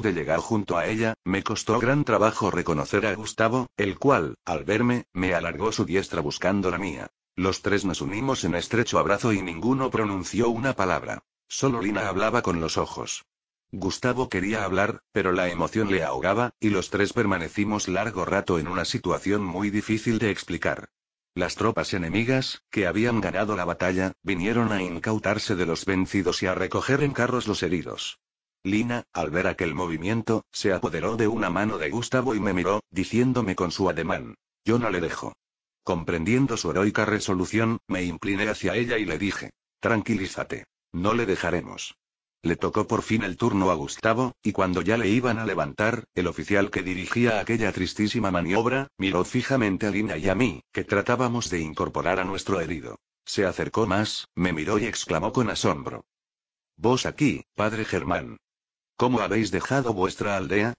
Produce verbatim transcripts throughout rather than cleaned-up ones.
de llegar junto a ella, me costó gran trabajo reconocer a Gustavo, el cual, al verme, me alargó su diestra buscando la mía. Los tres nos unimos en estrecho abrazo y ninguno pronunció una palabra. Solo Lina hablaba con los ojos. Gustavo quería hablar, pero la emoción le ahogaba, y los tres permanecimos largo rato en una situación muy difícil de explicar. Las tropas enemigas, que habían ganado la batalla, vinieron a incautarse de los vencidos y a recoger en carros los heridos. Lina, al ver aquel movimiento, se apoderó de una mano de Gustavo y me miró, diciéndome con su ademán: yo no le dejo. Comprendiendo su heroica resolución, me incliné hacia ella y le dije: tranquilízate. No le dejaremos. Le tocó por fin el turno a Gustavo, y cuando ya le iban a levantar, el oficial que dirigía aquella tristísima maniobra, miró fijamente a Lina y a mí, que tratábamos de incorporar a nuestro herido. Se acercó más, me miró y exclamó con asombro: vos aquí, padre Germán. ¿Cómo habéis dejado vuestra aldea?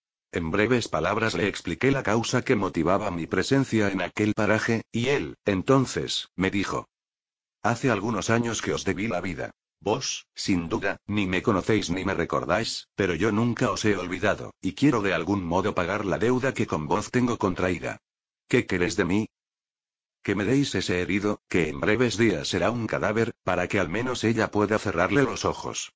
En breves palabras le expliqué la causa que motivaba mi presencia en aquel paraje, y él, entonces, me dijo: hace algunos años que os debí la vida. Vos, sin duda, ni me conocéis ni me recordáis, pero yo nunca os he olvidado, y quiero de algún modo pagar la deuda que con vos tengo contraída. ¿Qué queréis de mí? Que me deis ese herido, que en breves días será un cadáver, para que al menos ella pueda cerrarle los ojos.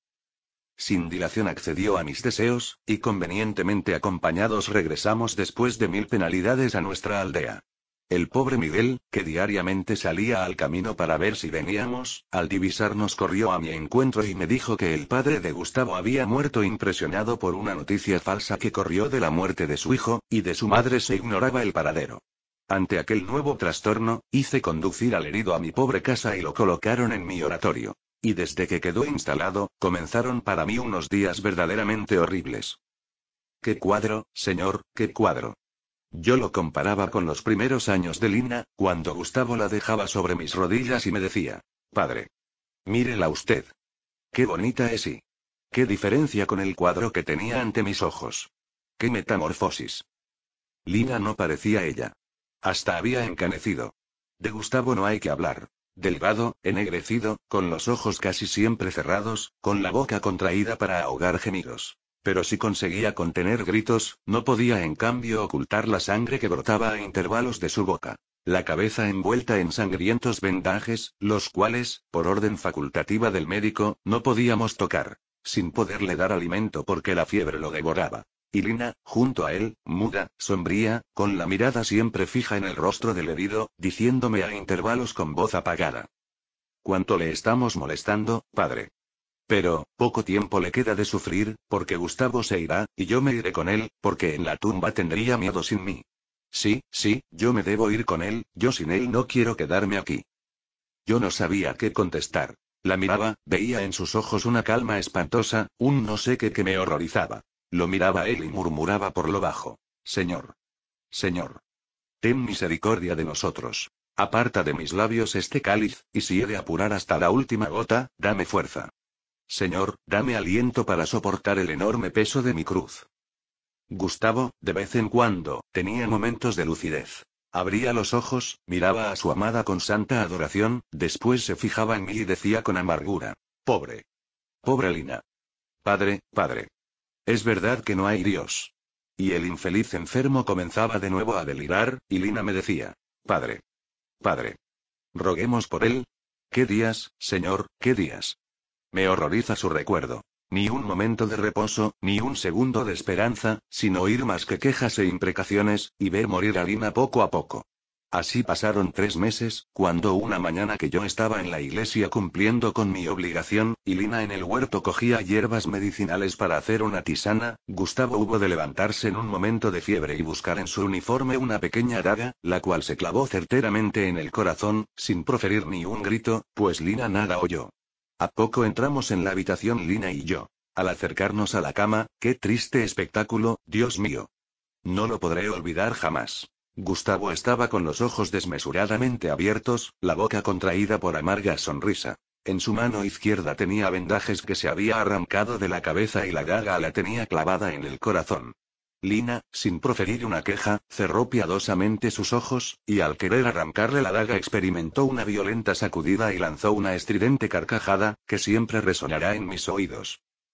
Sin dilación accedió a mis deseos, y convenientemente acompañados regresamos después de mil penalidades a nuestra aldea. El pobre Miguel, que diariamente salía al camino para ver si veníamos, al divisarnos corrió a mi encuentro y me dijo que el padre de Gustavo había muerto impresionado por una noticia falsa que corrió de la muerte de su hijo, y de su madre se ignoraba el paradero. Ante aquel nuevo trastorno, hice conducir al herido a mi pobre casa y lo colocaron en mi oratorio. Y desde que quedó instalado, comenzaron para mí unos días verdaderamente horribles. ¡Qué cuadro, señor, qué cuadro! Yo lo comparaba con los primeros años de Lina, cuando Gustavo la dejaba sobre mis rodillas y me decía: padre, mírela usted. Qué bonita es y qué diferencia con el cuadro que tenía ante mis ojos. Qué metamorfosis. Lina no parecía ella. Hasta había encanecido. De Gustavo no hay que hablar. Delgado, ennegrecido, con los ojos casi siempre cerrados, con la boca contraída para ahogar gemidos. Pero si conseguía contener gritos, no podía en cambio ocultar la sangre que brotaba a intervalos de su boca. La cabeza envuelta en sangrientos vendajes, los cuales, por orden facultativa del médico, no podíamos tocar. Sin poderle dar alimento porque la fiebre lo devoraba. Y Lina, junto a él, muda, sombría, con la mirada siempre fija en el rostro del herido, diciéndome a intervalos con voz apagada: ¿cuánto le estamos molestando, padre? Pero, poco tiempo le queda de sufrir, porque Gustavo se irá, y yo me iré con él, porque en la tumba tendría miedo sin mí. Sí, sí, yo me debo ir con él, yo sin él no quiero quedarme aquí. Yo no sabía qué contestar. La miraba, veía en sus ojos una calma espantosa, un no sé qué que me horrorizaba. Lo miraba a él y murmuraba por lo bajo: Señor. Señor. Ten misericordia de nosotros. Aparta de mis labios este cáliz, y si he de apurar hasta la última gota, dame fuerza. Señor, dame aliento para soportar el enorme peso de mi cruz. Gustavo, de vez en cuando, tenía momentos de lucidez. Abría los ojos, miraba a su amada con santa adoración, después se fijaba en mí y decía con amargura: pobre. Pobre Lina. Padre, padre. Es verdad que no hay Dios. Y el infeliz enfermo comenzaba de nuevo a delirar, y Lina me decía: padre. Padre. Roguemos por él. ¿Qué días, señor, qué días? Me horroriza su recuerdo. Ni un momento de reposo, ni un segundo de esperanza, sin oír más que quejas e imprecaciones, y ver morir a Lina poco a poco. Así pasaron tres meses, cuando una mañana que yo estaba en la iglesia cumpliendo con mi obligación, y Lina en el huerto cogía hierbas medicinales para hacer una tisana, Gustavo hubo de levantarse en un momento de fiebre y buscar en su uniforme una pequeña daga, la cual se clavó certeramente en el corazón, sin proferir ni un grito, pues Lina nada oyó. A poco entramos en la habitación Lina y yo. Al acercarnos a la cama, qué triste espectáculo, Dios mío. No lo podré olvidar jamás. Gustavo estaba con los ojos desmesuradamente abiertos, la boca contraída por amarga sonrisa. En su mano izquierda tenía vendajes que se había arrancado de la cabeza y la daga la tenía clavada en el corazón. Lina, sin proferir una queja, cerró piadosamente sus ojos, y al querer arrancarle la daga experimentó una violenta sacudida y lanzó una estridente carcajada, que siempre resonará en mis oídos.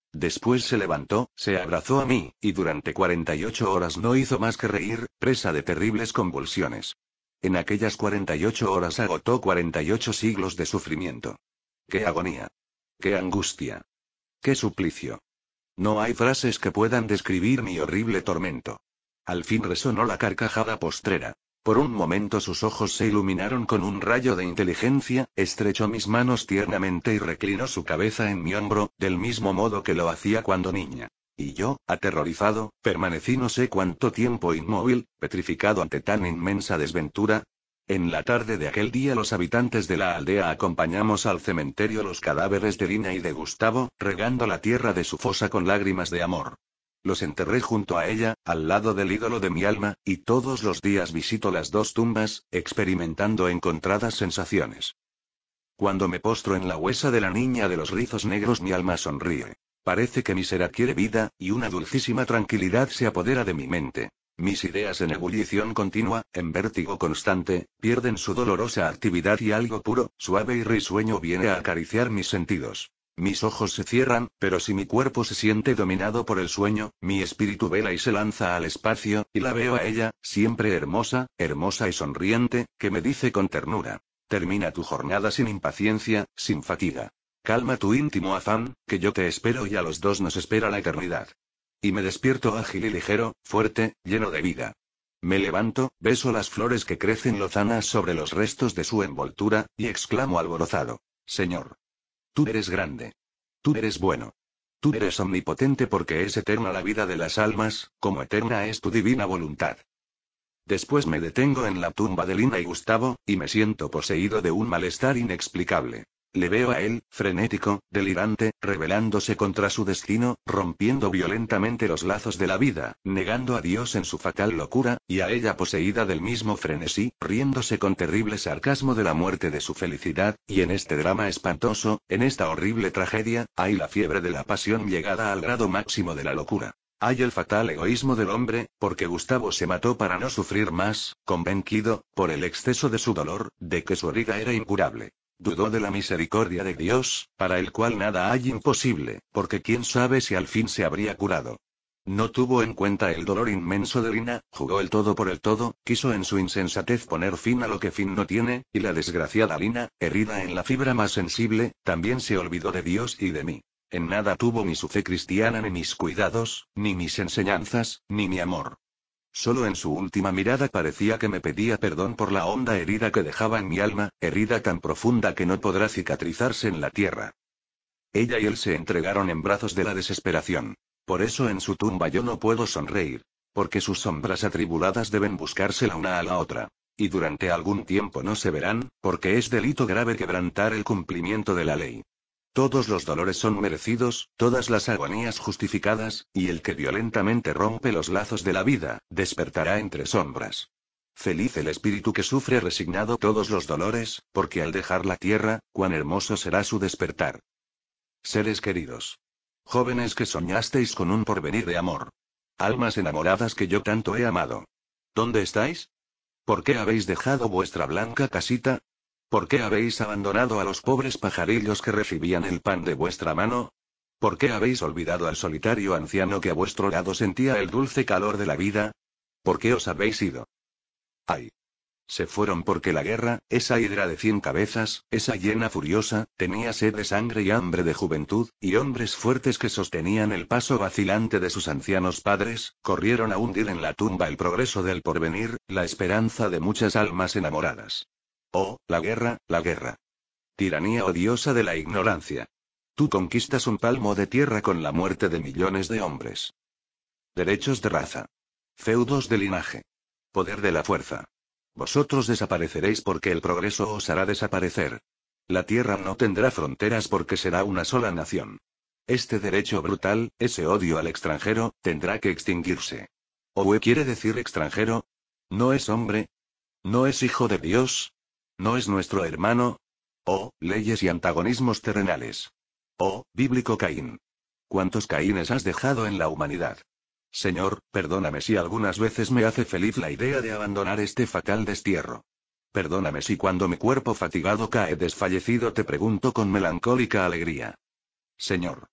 Después se levantó, se abrazó a mí, y durante cuarenta y ocho horas no hizo más que reír, presa de terribles convulsiones. En aquellas cuarenta y ocho horas agotó cuarenta y ocho siglos de sufrimiento. ¡Qué agonía! ¡Qué angustia! ¡Qué suplicio! No hay frases que puedan describir mi horrible tormento. Al fin resonó la carcajada postrera. Por un momento sus ojos se iluminaron con un rayo de inteligencia, estrechó mis manos tiernamente y reclinó su cabeza en mi hombro, del mismo modo que lo hacía cuando niña. Y yo, aterrorizado, permanecí no sé cuánto tiempo inmóvil, petrificado ante tan inmensa desventura. En la tarde de aquel día los habitantes de la aldea acompañamos al cementerio los cadáveres de Lina y de Gustavo, regando la tierra de su fosa con lágrimas de amor. Los enterré junto a ella, al lado del ídolo de mi alma, y todos los días visito las dos tumbas, experimentando encontradas sensaciones. Cuando me postro en la huesa de la niña de los rizos negros mi alma sonríe. Parece que mi ser adquiere vida, y una dulcísima tranquilidad se apodera de mi mente. Mis ideas en ebullición continua, en vértigo constante, pierden su dolorosa actividad y algo puro, suave y risueño viene a acariciar mis sentidos. Mis ojos se cierran, pero si mi cuerpo se siente dominado por el sueño, mi espíritu vela y se lanza al espacio, y la veo a ella, siempre hermosa, hermosa y sonriente, que me dice con ternura: termina tu jornada sin impaciencia, sin fatiga. Calma tu íntimo afán, que yo te espero y a los dos nos espera la eternidad. Y me despierto ágil y ligero, fuerte, lleno de vida. Me levanto, beso las flores que crecen lozanas sobre los restos de su envoltura, y exclamo alborozado: Señor, tú eres grande. Tú eres bueno. Tú eres omnipotente porque es eterna la vida de las almas, como eterna es tu divina voluntad. Después me detengo en la tumba de Lina y Gustavo, y me siento poseído de un malestar inexplicable. Le veo a él, frenético, delirante, rebelándose contra su destino, rompiendo violentamente los lazos de la vida, negando a Dios en su fatal locura, y a ella poseída del mismo frenesí, riéndose con terrible sarcasmo de la muerte de su felicidad, y en este drama espantoso, en esta horrible tragedia, hay la fiebre de la pasión llegada al grado máximo de la locura. Hay el fatal egoísmo del hombre, porque Gustavo se mató para no sufrir más, convencido, por el exceso de su dolor, de que su herida era incurable. Dudó de la misericordia de Dios, para el cual nada hay imposible, porque quién sabe si al fin se habría curado. No tuvo en cuenta el dolor inmenso de Lina, jugó el todo por el todo, quiso en su insensatez poner fin a lo que fin no tiene, y la desgraciada Lina, herida en la fibra más sensible, también se olvidó de Dios y de mí. En nada tuvo ni su fe cristiana ni mis cuidados, ni mis enseñanzas, ni mi amor. Solo en su última mirada parecía que me pedía perdón por la honda herida que dejaba en mi alma, herida tan profunda que no podrá cicatrizarse en la tierra. Ella y él se entregaron en brazos de la desesperación. Por eso en su tumba yo no puedo sonreír. Porque sus sombras atribuladas deben buscarse la una a la otra. Y durante algún tiempo no se verán, porque es delito grave quebrantar el cumplimiento de la ley. Todos los dolores son merecidos, todas las agonías justificadas, y el que violentamente rompe los lazos de la vida, despertará entre sombras. Feliz el espíritu que sufre resignado todos los dolores, porque al dejar la tierra, cuán hermoso será su despertar. Seres queridos. Jóvenes que soñasteis con un porvenir de amor. Almas enamoradas que yo tanto he amado. ¿Dónde estáis? ¿Por qué habéis dejado vuestra blanca casita? ¿Por qué habéis abandonado a los pobres pajarillos que recibían el pan de vuestra mano? ¿Por qué habéis olvidado al solitario anciano que a vuestro lado sentía el dulce calor de la vida? ¿Por qué os habéis ido? ¡Ay! Se fueron porque la guerra, esa hidra de cien cabezas, esa hiena furiosa, tenía sed de sangre y hambre de juventud, y hombres fuertes que sostenían el paso vacilante de sus ancianos padres, corrieron a hundir en la tumba el progreso del porvenir, la esperanza de muchas almas enamoradas. Oh, la guerra, la guerra. Tiranía odiosa de la ignorancia. Tú conquistas un palmo de tierra con la muerte de millones de hombres. Derechos de raza. Feudos de linaje. Poder de la fuerza. Vosotros desapareceréis porque el progreso os hará desaparecer. La tierra no tendrá fronteras porque será una sola nación. Este derecho brutal, ese odio al extranjero, tendrá que extinguirse. ¿Owe quiere decir extranjero? ¿No es hombre? ¿No es hijo de Dios? ¿No es nuestro hermano? Oh, leyes y antagonismos terrenales. Oh, bíblico Caín. ¿Cuántos Caínes has dejado en la humanidad? Señor, perdóname si algunas veces me hace feliz la idea de abandonar este fatal destierro. Perdóname si cuando mi cuerpo fatigado cae desfallecido te pregunto con melancólica alegría: Señor,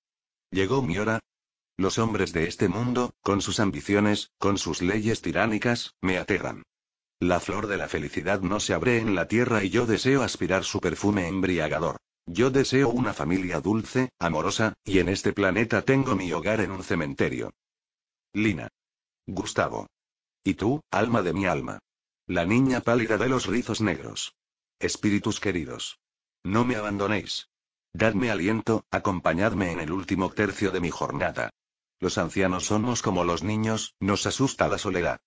Llegó mi hora. Los hombres de este mundo, con sus ambiciones, con sus leyes tiránicas, me aterran. La flor de la felicidad no se abre en la tierra y yo deseo aspirar su perfume embriagador. Yo deseo una familia dulce, amorosa, y en este planeta tengo mi hogar en un cementerio. Lina. Gustavo. Y tú, alma de mi alma. La niña pálida de los rizos negros. Espíritus queridos. No me abandonéis. Dadme aliento, acompañadme en el último tercio de mi jornada. Los ancianos somos como los niños, nos asusta la soledad.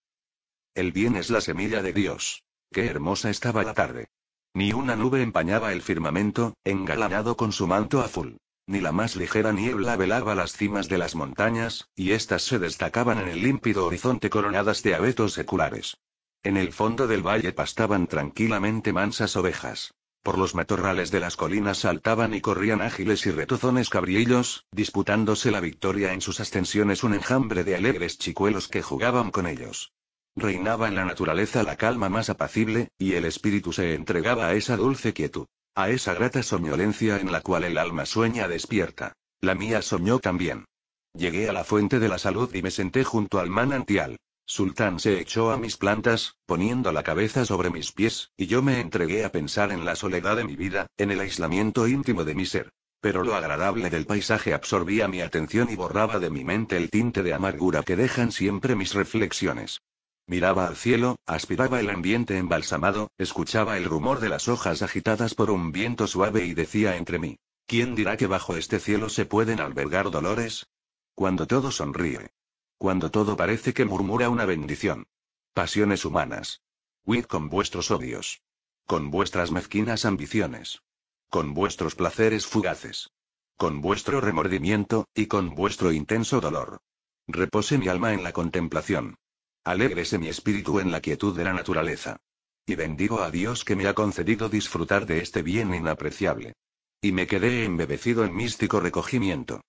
El bien es la semilla de Dios. Qué hermosa estaba la tarde. Ni una nube empañaba el firmamento, engalanado con su manto azul. Ni la más ligera niebla velaba las cimas de las montañas, y éstas se destacaban en el límpido horizonte coronadas de abetos seculares. En el fondo del valle pastaban tranquilamente mansas ovejas. Por los matorrales de las colinas saltaban y corrían ágiles y retozones cabrillos, disputándose la victoria en sus ascensiones un enjambre de alegres chicuelos que jugaban con ellos. Reinaba en la naturaleza la calma más apacible, y el espíritu se entregaba a esa dulce quietud, a esa grata somnolencia en la cual el alma sueña despierta. La mía soñó también. Llegué a la fuente de la salud y me senté junto al manantial. Sultán se echó a mis plantas, poniendo la cabeza sobre mis pies, y yo me entregué a pensar en la soledad de mi vida, en el aislamiento íntimo de mi ser. Pero lo agradable del paisaje absorbía mi atención y borraba de mi mente el tinte de amargura que dejan siempre mis reflexiones. Miraba al cielo, aspiraba el ambiente embalsamado, escuchaba el rumor de las hojas agitadas por un viento suave y decía entre mí: ¿quién dirá que bajo este cielo se pueden albergar dolores? Cuando todo sonríe. Cuando todo parece que murmura una bendición. Pasiones humanas. Huid con vuestros odios. Con vuestras mezquinas ambiciones. Con vuestros placeres fugaces. Con vuestro remordimiento, y con vuestro intenso dolor. Repose mi alma en la contemplación. Alégrese mi espíritu en la quietud de la naturaleza. Y bendigo a Dios que me ha concedido disfrutar de este bien inapreciable. Y me quedé embebecido en místico recogimiento.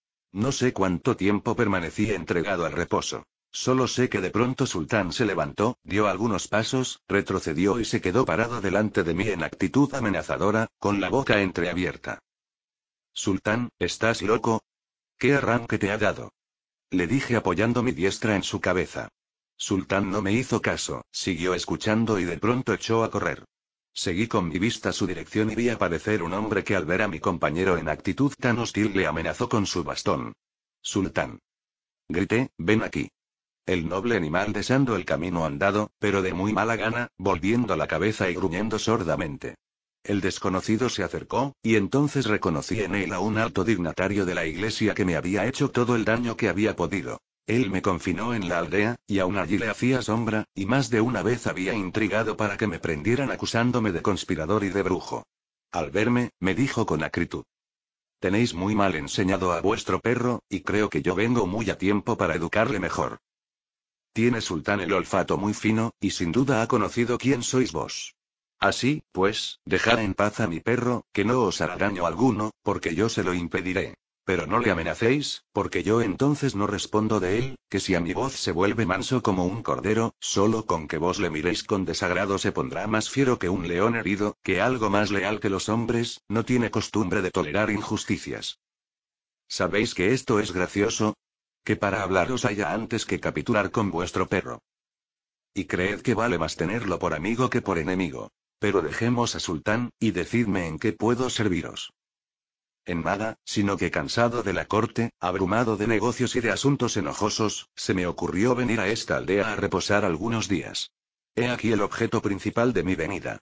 No sé cuánto tiempo permanecí entregado al reposo. Solo sé que de pronto Sultán se levantó, dio algunos pasos, retrocedió y se quedó parado delante de mí en actitud amenazadora, con la boca entreabierta. Sultán, ¿estás loco? ¿Qué arranque te ha dado? Le dije apoyando mi diestra en su cabeza. Sultán no me hizo caso, siguió escuchando y de pronto echó a correr. Seguí con mi vista su dirección y vi aparecer un hombre que al ver a mi compañero en actitud tan hostil le amenazó con su bastón. Sultán. Grité, ven aquí. El noble animal desandó el camino andado, pero de muy mala gana, volviendo la cabeza y gruñendo sordamente. El desconocido se acercó, y entonces reconocí en él a un alto dignatario de la iglesia que me había hecho todo el daño que había podido. Él me confinó en la aldea, y aún allí le hacía sombra, y más de una vez había intrigado para que me prendieran acusándome de conspirador y de brujo. Al verme, me dijo con acritud: tenéis muy mal enseñado a vuestro perro, y creo que yo vengo muy a tiempo para educarle mejor. Tiene Sultán el olfato muy fino, y sin duda ha conocido quién sois vos. Así, pues, dejad en paz a mi perro, que no os hará daño alguno, porque yo se lo impediré. Pero no le amenacéis, porque yo entonces no respondo de él, que si a mi voz se vuelve manso como un cordero, solo con que vos le miréis con desagrado se pondrá más fiero que un león herido, que algo más leal que los hombres, no tiene costumbre de tolerar injusticias. ¿Sabéis que esto es gracioso? Que para hablaros haya antes que capitular con vuestro perro. Y creed que vale más tenerlo por amigo que por enemigo. Pero dejemos a Sultán, y decidme en qué puedo serviros. En nada, sino que cansado de la corte, abrumado de negocios y de asuntos enojosos, se me ocurrió venir a esta aldea a reposar algunos días. He aquí el objeto principal de mi venida.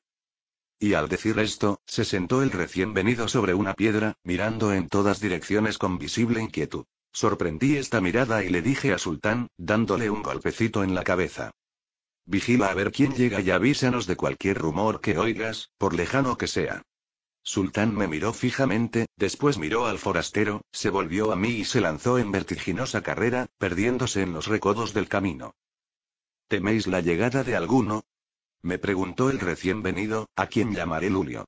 Y al decir esto, se sentó el recién venido sobre una piedra, mirando en todas direcciones con visible inquietud. Sorprendí esta mirada y le dije a Sultán, dándole un golpecito en la cabeza: vigila a ver quién llega y avísanos de cualquier rumor que oigas, por lejano que sea. Sultán me miró fijamente, después miró al forastero, se volvió a mí y se lanzó en vertiginosa carrera, perdiéndose en los recodos del camino. ¿Teméis la llegada de alguno? Me preguntó el recién venido, a quien llamaré Lulio.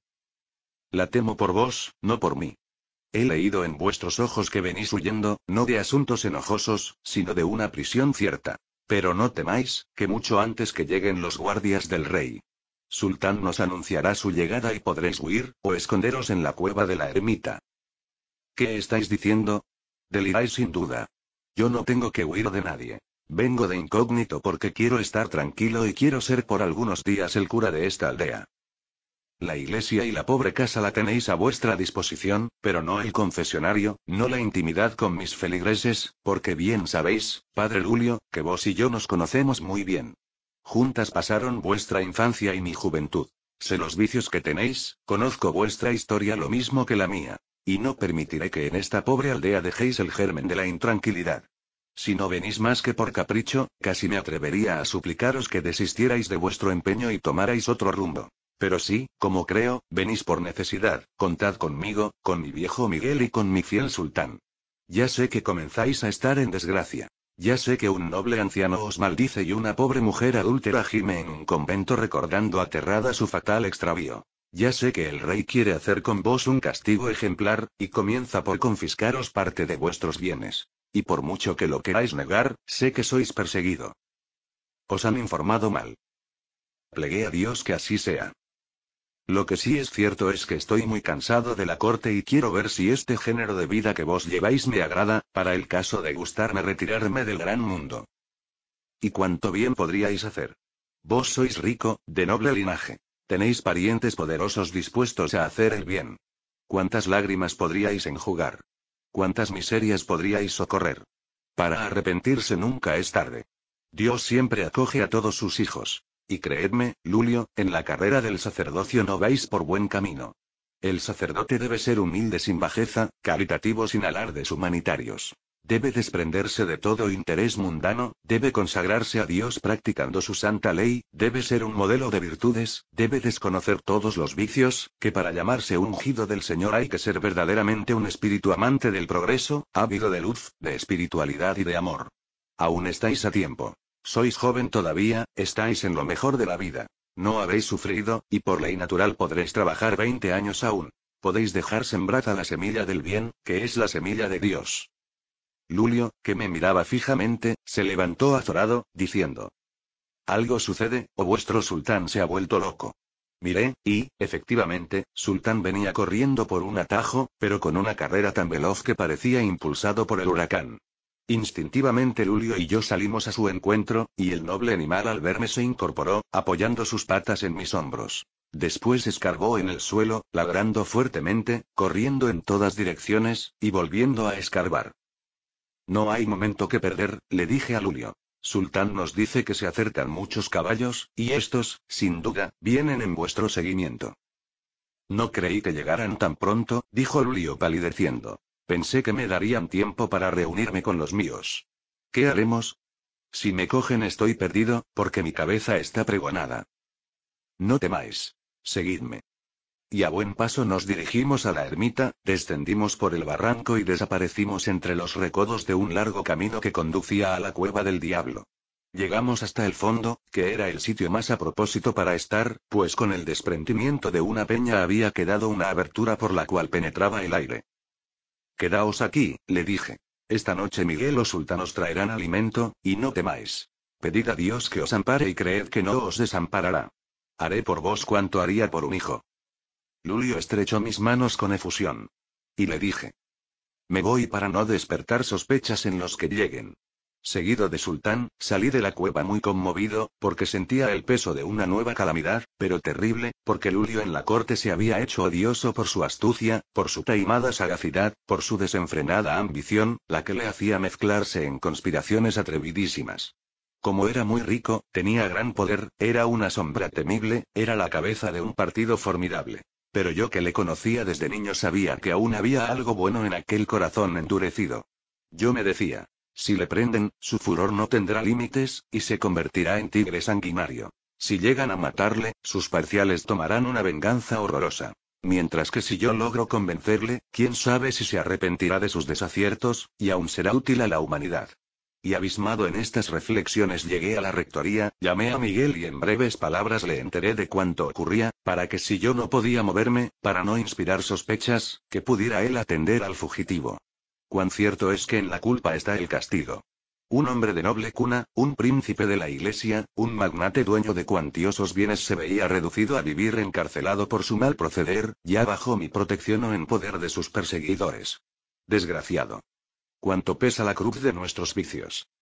La temo por vos, no por mí. He leído en vuestros ojos que venís huyendo, no de asuntos enojosos, sino de una prisión cierta. Pero no temáis, que mucho antes que lleguen los guardias del rey Sultán nos anunciará su llegada y podréis huir, o esconderos en la cueva de la ermita. ¿Qué estáis diciendo? Deliráis sin duda. Yo no tengo que huir de nadie. Vengo de incógnito porque quiero estar tranquilo y quiero ser por algunos días el cura de esta aldea. La iglesia y la pobre casa la tenéis a vuestra disposición, pero no el confesionario, no la intimidad con mis feligreses, porque bien sabéis, padre Lulio, que vos y yo nos conocemos muy bien. Juntas pasaron vuestra infancia y mi juventud. Sé los vicios que tenéis, conozco vuestra historia lo mismo que la mía. Y no permitiré que en esta pobre aldea dejéis el germen de la intranquilidad. Si no venís más que por capricho, casi me atrevería a suplicaros que desistierais de vuestro empeño y tomarais otro rumbo. Pero sí, como creo, venís por necesidad, contad conmigo, con mi viejo Miguel y con mi fiel sultán. Ya sé que comenzáis a estar en desgracia. Ya sé que un noble anciano os maldice y una pobre mujer adúltera gime en un convento recordando aterrada su fatal extravío. Ya sé que el rey quiere hacer con vos un castigo ejemplar, y comienza por confiscaros parte de vuestros bienes. Y por mucho que lo queráis negar, sé que sois perseguido. Os han informado mal. Plegué a Dios que así sea. Lo que sí es cierto es que estoy muy cansado de la corte y quiero ver si este género de vida que vos lleváis me agrada, para el caso de gustarme retirarme del gran mundo. ¿Y cuánto bien podríais hacer? Vos sois rico, de noble linaje. Tenéis parientes poderosos dispuestos a hacer el bien. ¿Cuántas lágrimas podríais enjugar? ¿Cuántas miserias podríais socorrer? Para arrepentirse nunca es tarde. Dios siempre acoge a todos sus hijos. Y creedme, Lulio, en la carrera del sacerdocio no vais por buen camino. El sacerdote debe ser humilde sin bajeza, caritativo sin alardes humanitarios. Debe desprenderse de todo interés mundano, debe consagrarse a Dios practicando su santa ley, debe ser un modelo de virtudes, debe desconocer todos los vicios, que para llamarse ungido del Señor hay que ser verdaderamente un espíritu amante del progreso, ávido de luz, de espiritualidad y de amor. Aún estáis a tiempo. Sois joven todavía, estáis en lo mejor de la vida. No habéis sufrido, y por ley natural podréis trabajar veinte años aún. Podéis dejar sembrada la semilla del bien, que es la semilla de Dios. Lulio, que me miraba fijamente, se levantó azorado, diciendo: Algo sucede, o vuestro sultán se ha vuelto loco. Miré, y, efectivamente, Sultán venía corriendo por un atajo, pero con una carrera tan veloz que parecía impulsado por el huracán. Instintivamente Lulio y yo salimos a su encuentro, y el noble animal al verme se incorporó, apoyando sus patas en mis hombros. Después escarbó en el suelo, ladrando fuertemente, corriendo en todas direcciones, y volviendo a escarbar. No hay momento que perder, le dije a Lulio. Sultán nos dice que se acercan muchos caballos, y estos, sin duda, vienen en vuestro seguimiento. No creí que llegaran tan pronto, dijo Lulio palideciendo. Pensé que me darían tiempo para reunirme con los míos. ¿Qué haremos? Si me cogen estoy perdido, porque mi cabeza está pregonada. No temáis. Seguidme. Y a buen paso nos dirigimos a la ermita, descendimos por el barranco y desaparecimos entre los recodos de un largo camino que conducía a la cueva del diablo. Llegamos hasta el fondo, que era el sitio más a propósito para estar, pues con el desprendimiento de una peña había quedado una abertura por la cual penetraba el aire. Quedaos aquí, le dije. Esta noche Miguel o Sultán os traerán alimento, y no temáis. Pedid a Dios que os ampare y creed que no os desamparará. Haré por vos cuanto haría por un hijo. Lulio estrechó mis manos con efusión. Y le dije: Me voy para no despertar sospechas en los que lleguen. Seguido de Sultán, salí de la cueva muy conmovido, porque sentía el peso de una nueva calamidad, pero terrible, porque Lulio en la corte se había hecho odioso por su astucia, por su taimada sagacidad, por su desenfrenada ambición, la que le hacía mezclarse en conspiraciones atrevidísimas. Como era muy rico, tenía gran poder, era una sombra temible, era la cabeza de un partido formidable. Pero yo que le conocía desde niño sabía que aún había algo bueno en aquel corazón endurecido. Yo me decía: si le prenden, su furor no tendrá límites, y se convertirá en tigre sanguinario. Si llegan a matarle, sus parciales tomarán una venganza horrorosa. Mientras que si yo logro convencerle, quién sabe si se arrepentirá de sus desaciertos, y aún será útil a la humanidad. Y abismado en estas reflexiones llegué a la rectoría, llamé a Miguel y en breves palabras le enteré de cuánto ocurría, para que si yo no podía moverme, para no inspirar sospechas, que pudiera él atender al fugitivo. Cuán cierto es que en la culpa está el castigo. Un hombre de noble cuna, un príncipe de la iglesia, un magnate dueño de cuantiosos bienes se veía reducido a vivir encarcelado por su mal proceder, ya bajo mi protección o en poder de sus perseguidores. Desgraciado. cuánto pesa la cruz de nuestros vicios.